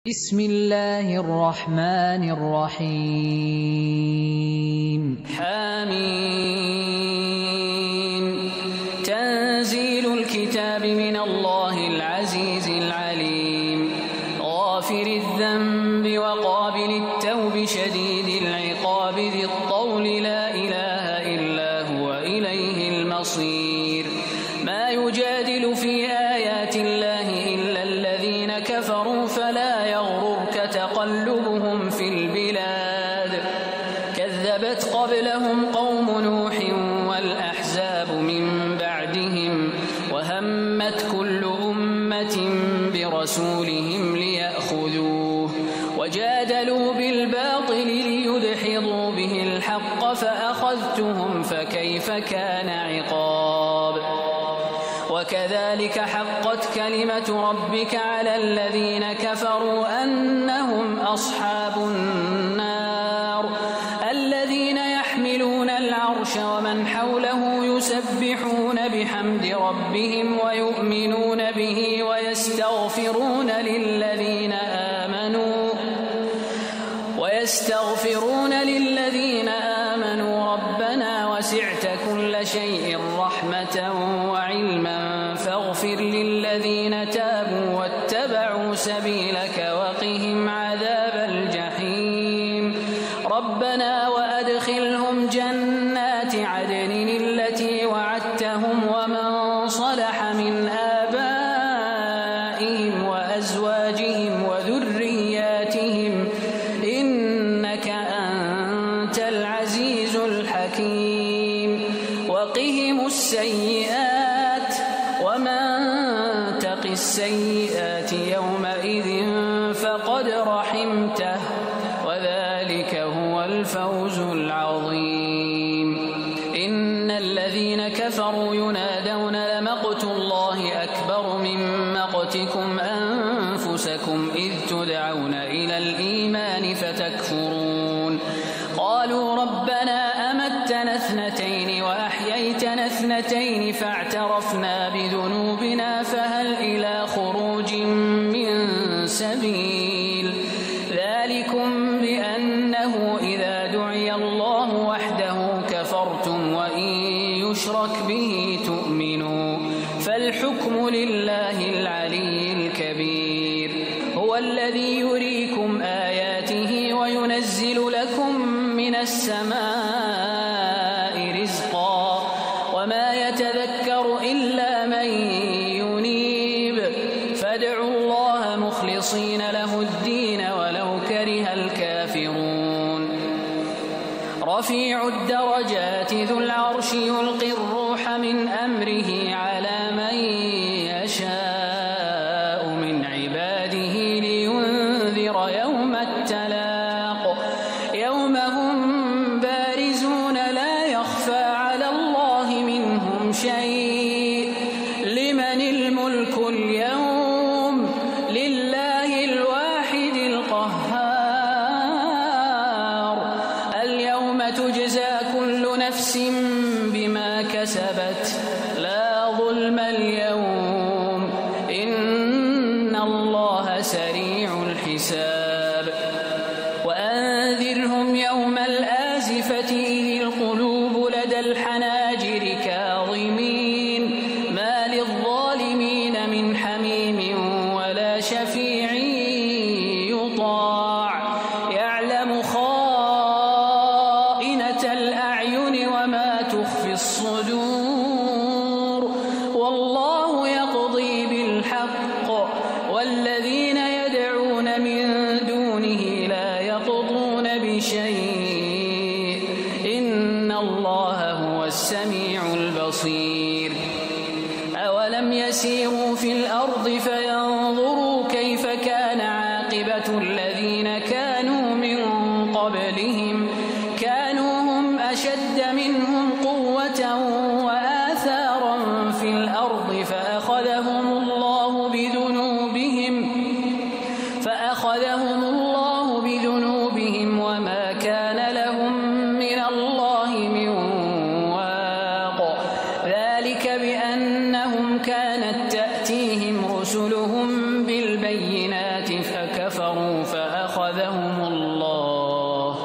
بسم الله الرحمن الرحيم حميم تنزيل الكتاب من الله العزيز العليم غافر الذنب وقابل التوب شديد العقاب ذي الطول لا إله إلا هو إليه المصير ما يجادل في آيات الله إلا الذين كفروا فلا يغررك تقلبهم في البلاد كذبت قبلهم قوم نوح والأحزاب من بعدهم وهمت كل أمة برسولهم ليأخذوه وجادلوا بالباطل ليدحضوا به الحق فأخذتهم فكيف كان عقاب وكذلك حقت كلمة ربك على الذين كفروا أنهم أصحاب النار الذين يحملون العرش ومن حوله يسبحون بحمد ربهم ويؤمنون به ويستغفرون للذين آمنوا ربنا وسعت كل شيء رحمة وعلما فاغفر للذين تابوا واتبعوا سبيلك وقهم عذاب الجحيم ربنا وأدخلهم جنات عدن التي وعدتهم ومن صلح من آبائهم وأزواجهم وذرياتهم إنك أنت العزيز الحكيم وقهم السيئات ومن تق السيئات يومئذ فقد رحمته وذلك هو الفوز العظيم إن الذين كفروا ينادون لمقت الله أكبر من مقتكم أنفسكم إذ تدعون إلى الإيمان فتكفرون قالوا ربنا أمتنا اثنتين وأحييتنا اثنتين فاعترفنا بذنوبنا فهل إلى خروج من سبيل ذلكم بأنه إذا دعي الله وحده كفرتم وإن يشرك به تؤمنوا فالحكم لله العلي الكبير هو الذي يريكم آياته وينزل لكم من السماء رزقا وما يتذكر إلا من ينيب فادعوا الله مخلصين له الدين ولو كره الكافرون رفيع الدرجات ذو العرش يلقي الروح من أمره على من يشاء من عباده لينذر يوم التلاق يوم هم بارزون لا يخفى على الله منهم شيء لمن الملك اليوم لله الواحد القهار اليوم تجزى كل نفس بما كسبت لا ظلم اليوم إن الله سريع الحساب وأنذرهم يوم الآزفة إذ القلوب لدى الحناجر كاظمين ما للظالمين من حميم ولا شفيع يطاع يعلم خائنة الأعين وما تخفي الصدور والله يقضي بالحق والذين يدعون من دونه لا يقضون بشيء إن الله هو السميع البصير أولم يسيروا في الأرض فينظروا كيف كان عاقبة الذين كانوا من قبلهم كانوا هم أشد منهم قوة وآثارا في الأرض فأخذهم الله بذنوبهم وما كان لهم من الله من واق ذلك بأنهم كانت تأتيهم رسلهم بالبينات فكفروا كفروا فأخذهم الله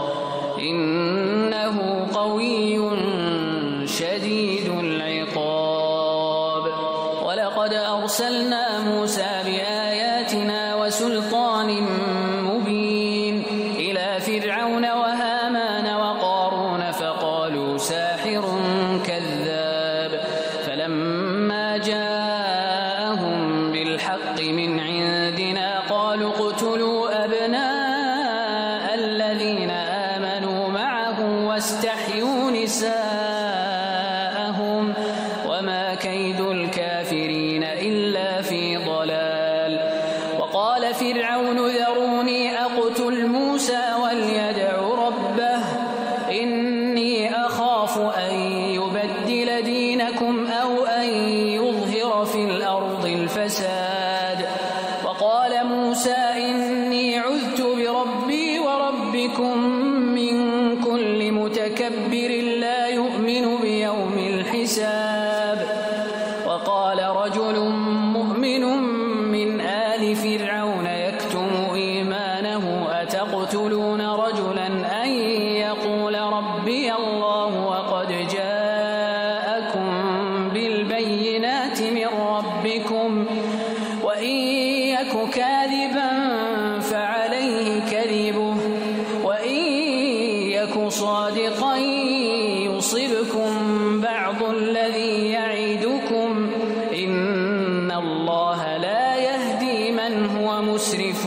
إنه قوي شديد العقاب. ولقد أرسلنا موسى بآياتنا وسلطان مبين إلى فرعون وهامان وقارون فقالوا ساحر كذاب. فلما جاءهم بالحق من عندنا قالوا اقتلوا أبناء الذين آمنوا معه واستحيوا نساءهم وما كيد الكافرين إلا في ضلال. وقال فرعون ذروني أقتل موسى وليدع ربه إني أخاف أن يبدل دينكم أو أن يظهر في الأرض الفساد. وقال موسى إني عذت بربي وربكم من كل متكبر لا يؤمن بيوم الحساب. وقال رجل مؤمن من آل فرعون يكتم إيمانه أتقتلون رجلا أن يقول ربي الله وقد جاءكم بالبينات من ربكم وإن يك كاذبا فعليه كذبه وإن يك صادقا يصبكم بعض الذي يعدكم إن الله لا يهدي من هو مسرف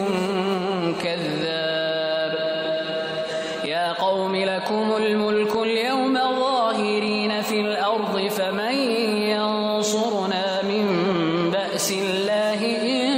كذاب. يا قوم لكم الملك اليوم ظاهرين في الأرض فمن ينصرنا من بأس الله إن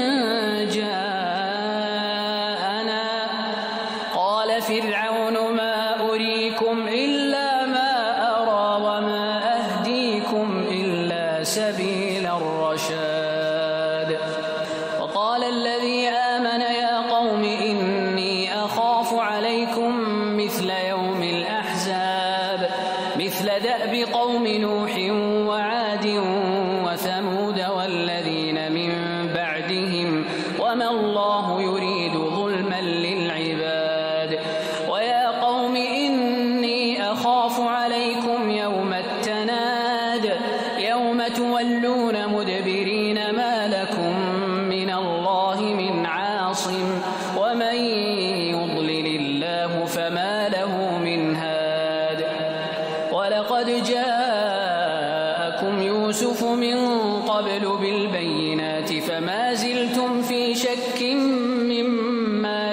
جاءنا. قال فرعون ما أريكم إلا ما أرى وما أهديكم إلا سبيل الرشاد. وقال الذي آمن يا قوم إني أخاف عليكم مثل يوم الأحزاب مثل دأب قوم نوح وعاد وثمود والذين من بعدهم وما الله يريد ظلما للعباد. ويا قوم إني أخاف عليكم يوم التناد يوم تولون مدبرين ما لكم من الله من عاصم ومن يضلل الله فما له من هاد. ولقد جاءكم يوسف من قبل بالبينات فما زلتم في شك مما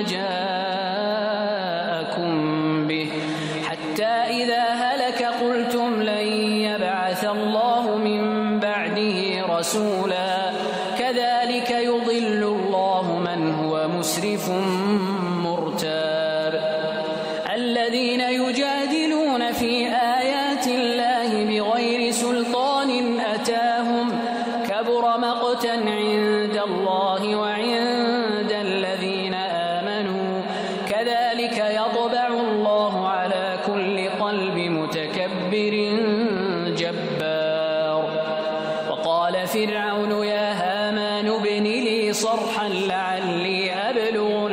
جاءكم به حتى إذا هلك قلتم لن يبعث الله من بعده رسولا كذلك يضل الله من هو مسرف مرتاب. الذين يجادلون في آيات الله بغير سلطان أتاهم كبر مقتا عند الله وعند الذين آمنوا كذلك يطبع الله على كل قلب متكبر جبار. وقال فرعون يا هامان ابن لي صرحا لعلي أبلغ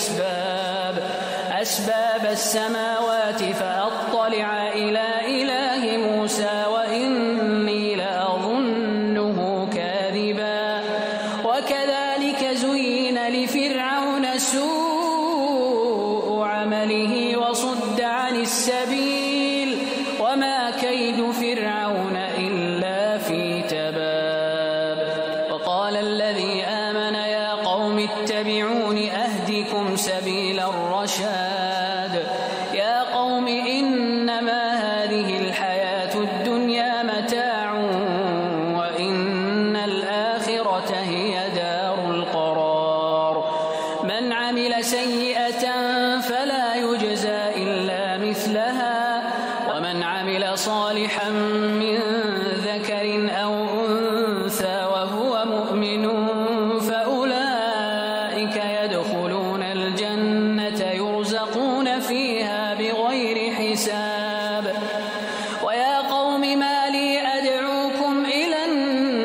أسباب السماوات فأطلع إلى إله موسى وإني لأظنه كاذبا. وكذلك زين لفرعون سوء عمله وصد عن السبيل وما كيد فرعون إلا في تباب. وقال الذي آمن يا قوم اتبعون أهدكم سبيل الرشاد. يا قوم إنما هذه الحياة الدنيا متاع وإن الآخرة هي دار القرار. من عمل سيئة فلا يجزى إلا مثلها ومن عمل صالحا من ذكر أو أنثى وهو مؤمن فأولئك يدخلون الجنة يرزقون فيها بغير حساب. ويا قوم ما لي أدعوكم إلى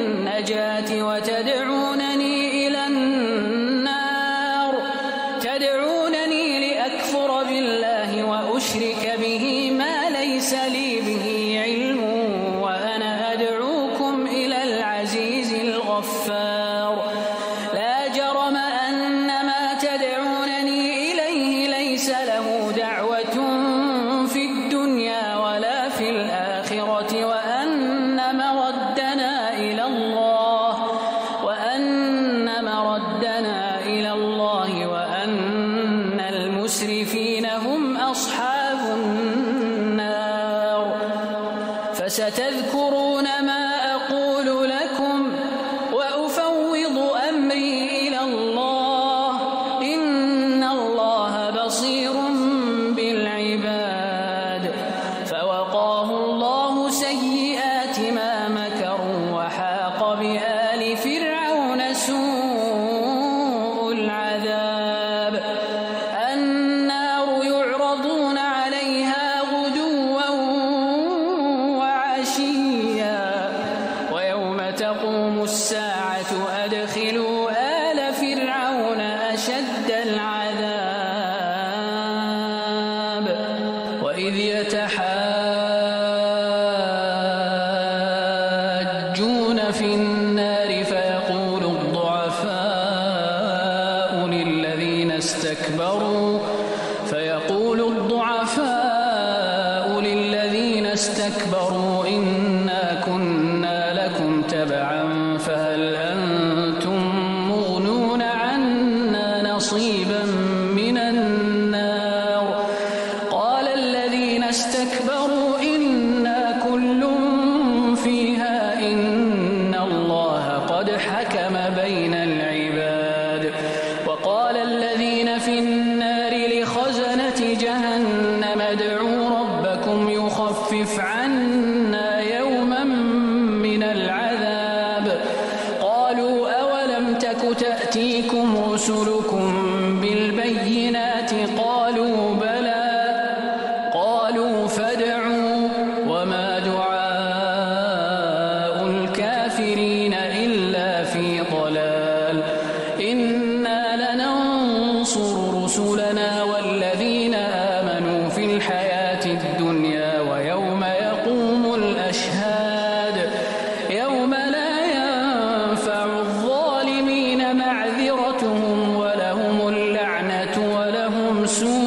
النجاة وتدعونني إلى النار تدعونني لأكفر بالله وأشرك به ما ليس لي به علم وأنا أدعوكم إلى العزيز الغفار لا جرم أن ما تدعونني إليه ليس له دعوة في الدنيا ولا في الآخرة وأن مردنا إلى الله وأن المسرفين هم أصحاب النار فستذكرون ما أقول لكم وأفوض أمري إلى الله إن الله بصير بالعباد فوقاه الله سيئات ما مكروا وحاق بآل فرعون سوء العذاب النار يعرضون عليها غدوا وعشيا ويوم تقوم الساعة أدخلوا آل فرعون أشد العذاب وإذ يتحاجون في النار فيقول الضعفاء للذين استكبروا إنا كنا لكم تبعا فهل أنتم مغنون عنا نصيبا من النار قال الذين استكبروا إنا كل فيها إن الله قد حكم بين العباد وقال الذين في النار لخزنة جهنم ادعوا ربكم يخفف عنا يوما من العذاب قالوا أولم تك تأتيكم رسلكم بالبينات قالوا بلى قالوا فادعوا وما دعاء الكافرين إلا في ضلال إنا لننصر رسلنا والذين آمنوا في الحياة الدنيا ويوم يقوم الأشهاد يوم لا ينفع الظالمين معذرتهم ولهم اللعنة ولهم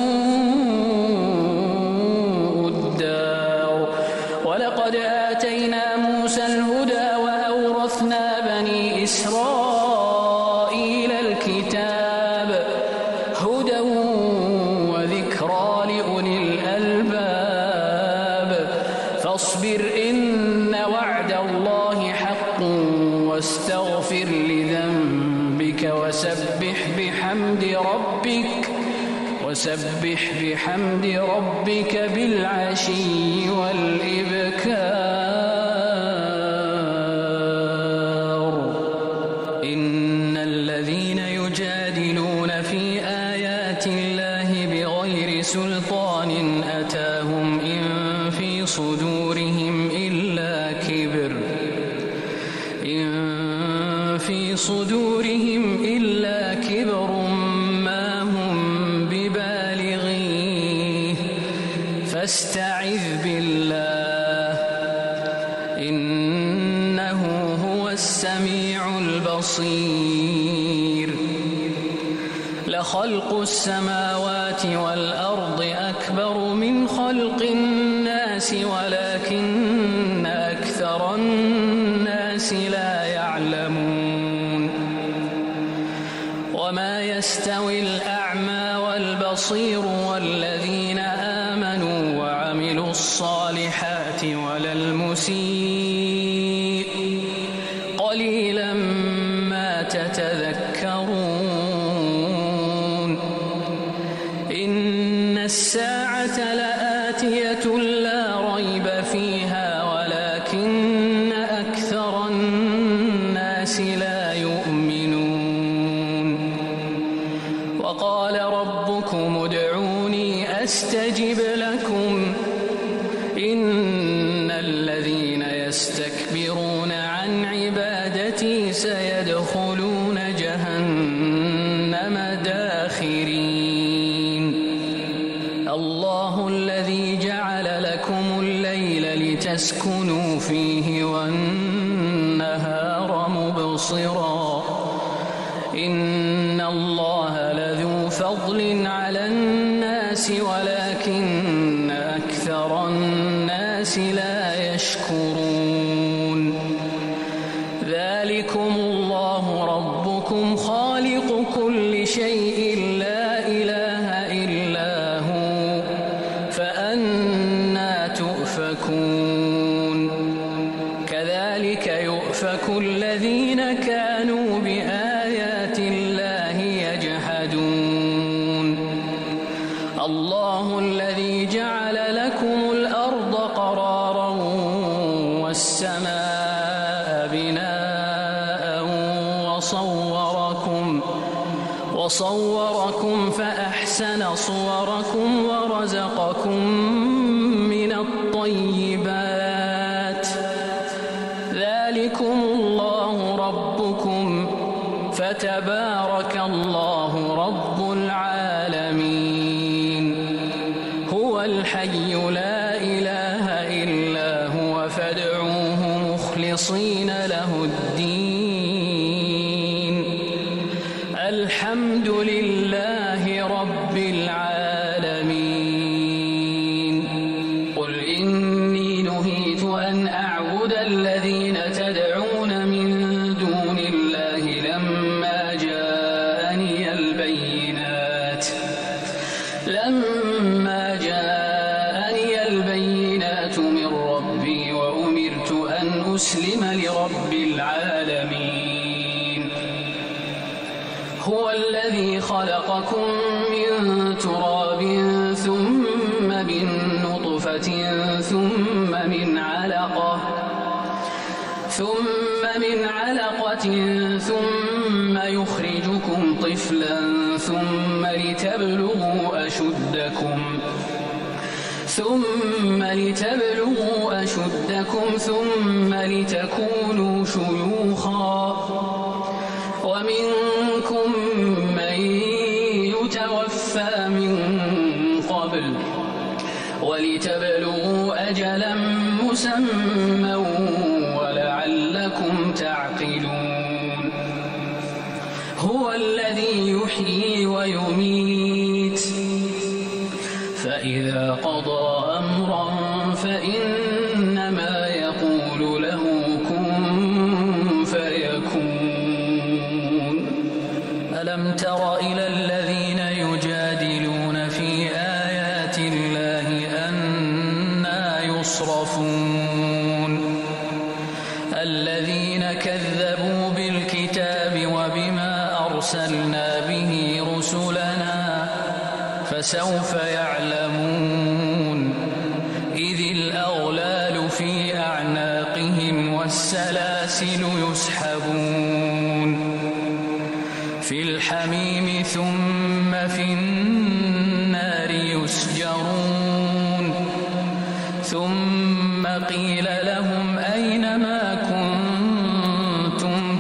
سوء الدار ولقد آتينا موسى الهدى وأورثنا بني إسرائيل الكتاب هدى وذكرى لأولي الألباب فاصبر إن وعد الله حق واستغفر لذنبك وسبح بحمد ربك بالعشي والإبكار إن الذين يجادلون في آيات الله بغير سلطان أتاهم إن في صدورهم إلا كبر ما هم ببالغيه فاستعذ بالله إنه هو السميع البصير لخلق السماوات والأرض أكبر من خلق الناس ولكن أكثر الناس لا يعلمون وما يستوي الأعمى والبصير والذين آمنوا وعملوا الصالحات ولا المسيء قليلا ما تتذكرون إن الساعة لآتية لا ريب فيها ولكن أكثر الناس لا يؤمنون وقال ربكم ادعوني أستجب لكم إن الذين يستكبرون عن عبادتي سيدخلون جهنم داخرين الله الذي جعل لكم الليل لتسكنوا فيه والنهار مبصرا إن الله لذو فضل على الناس ولكن أكثر الناس لا يشكرون ذلكم الله ربكم خالق كل شيء لا إله إلا هو فأنى تؤفكون كذلك يؤفك الذين كانوا بآيات الله يجحدون الله الذي جعل لكم الأرض قرارا والسماء بناء وصوركم فأحسن صوركم ورزقكم من الطيبات ذلكم الله ربكم فتبارك الله رب العالمين هو الحي لا إله إلا هو فادعوه مخلصين له الدين الحمد لله رب العالمين قل إني نهيت أن أعبد الذين تدعون من دون الله لما جاءني البينات من ربي وأمرت أن أسلم لرب العالمين هو الذي خلقكم من تراب ثم من نطفة ثم من علقة ثم يخرجكم طفلا ثم لتبلغوا أشدكم ثم لتكونوا شيوخا ومنكم من يتوفى من قبل ولتبلغوا أجلا مسمى ولعلكم تعقلون هو الذي يحيي ويميت فإذا قضى أمرا فإنما يقول له كن فيكون ألم تر إلى الذين يجادلون في آيات الله أنى يصرفون الذين كذبوا بالكتاب وبما أرسلنا به رسلنا فسوف يعلمون إذ الأغلال في أعناقهم والسلاسل يسحبون في الحميم ثم في النار يسجرون ثم قيل لهم أين ما كنتم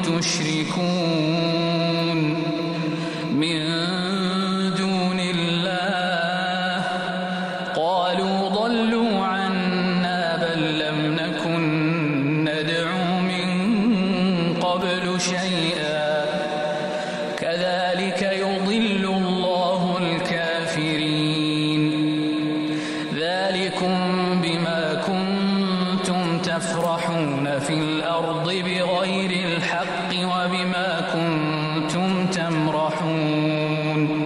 تشركون من دون الله قالوا ضلوا عنا بل لم نكن ندعو من قبل شيئا كذلك يضل الله الكافرين ذلكم بما كنتم تفرحون في الأرض بغير الحق وبما كنتم تمرحون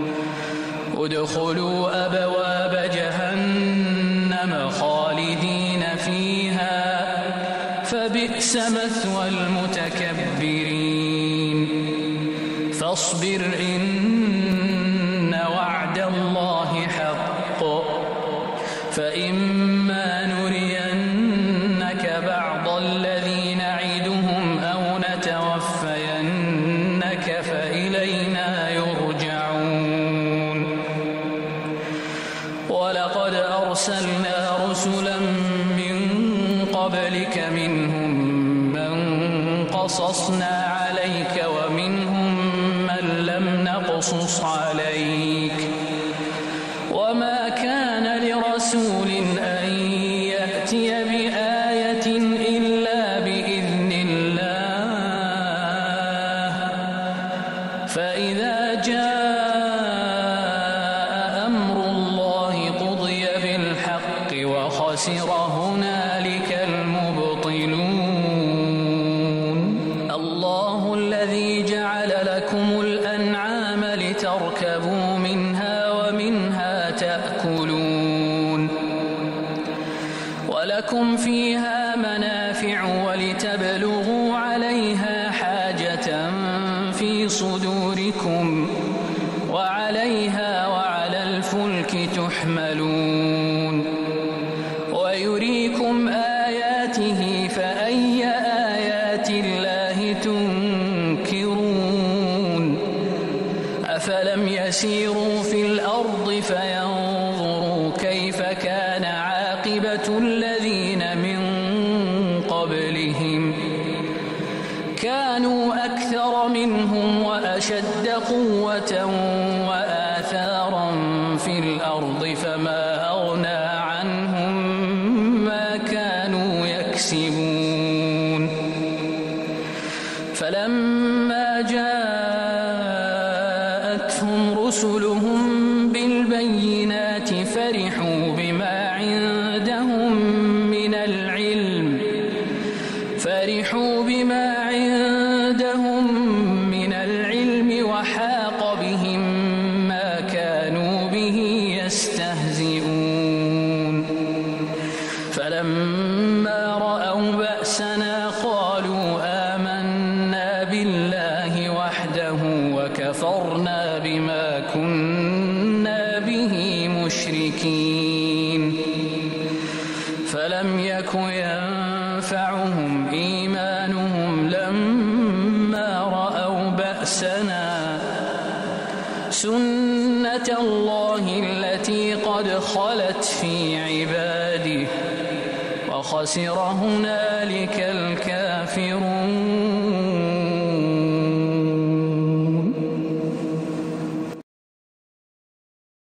ادخلوا أبواب جهنم خالدين فيها فبئس مثوى المتكبرين فاصبر إن وعد الله حق فإما نرينك بعض الذي نعدهم أو نتوفينك فإلينا يرجعون ولقد أرسلنا رسلا من قبلك منهم من قصصنا عليك ومنهم من لم نقصص عليك وما كان رسول أن يأتي بآية إلا بإذن الله فإذا جاء أمر الله قضي بالحق وخسر هنالك المبطلون الله الذي جعل لكم الأنعام لتركبوا منها ومنها تأكلون ولكم فيها منافع ولتبلغوا عليها حاجة في صدوركم وعليها وعلى الفلك تحملون ويريكم آياته فأي آيات الله تنكرون أفلم يسيروا في الأرض فينظروا كيف كان عاقبة الذين من قبلهم كانوا أكثر منهم وأشد قوة وآثارا في الأرض فما أغنى عنهم ما كانوا يكسبون فلما جاءتهم رسلهم بالبينات فرحوا بما عندهم من العلم وحاق بهم ما كانوا به يستهزئون فلما رأوا بأسنا قالوا آمنا بالله وحده وكفرنا بما كنا به مشركين فلم يك ينفعهم إيمانهم لما رأوا بأسنا سنة الله التي قد خلت في عباده وخسر هنالك الكافرون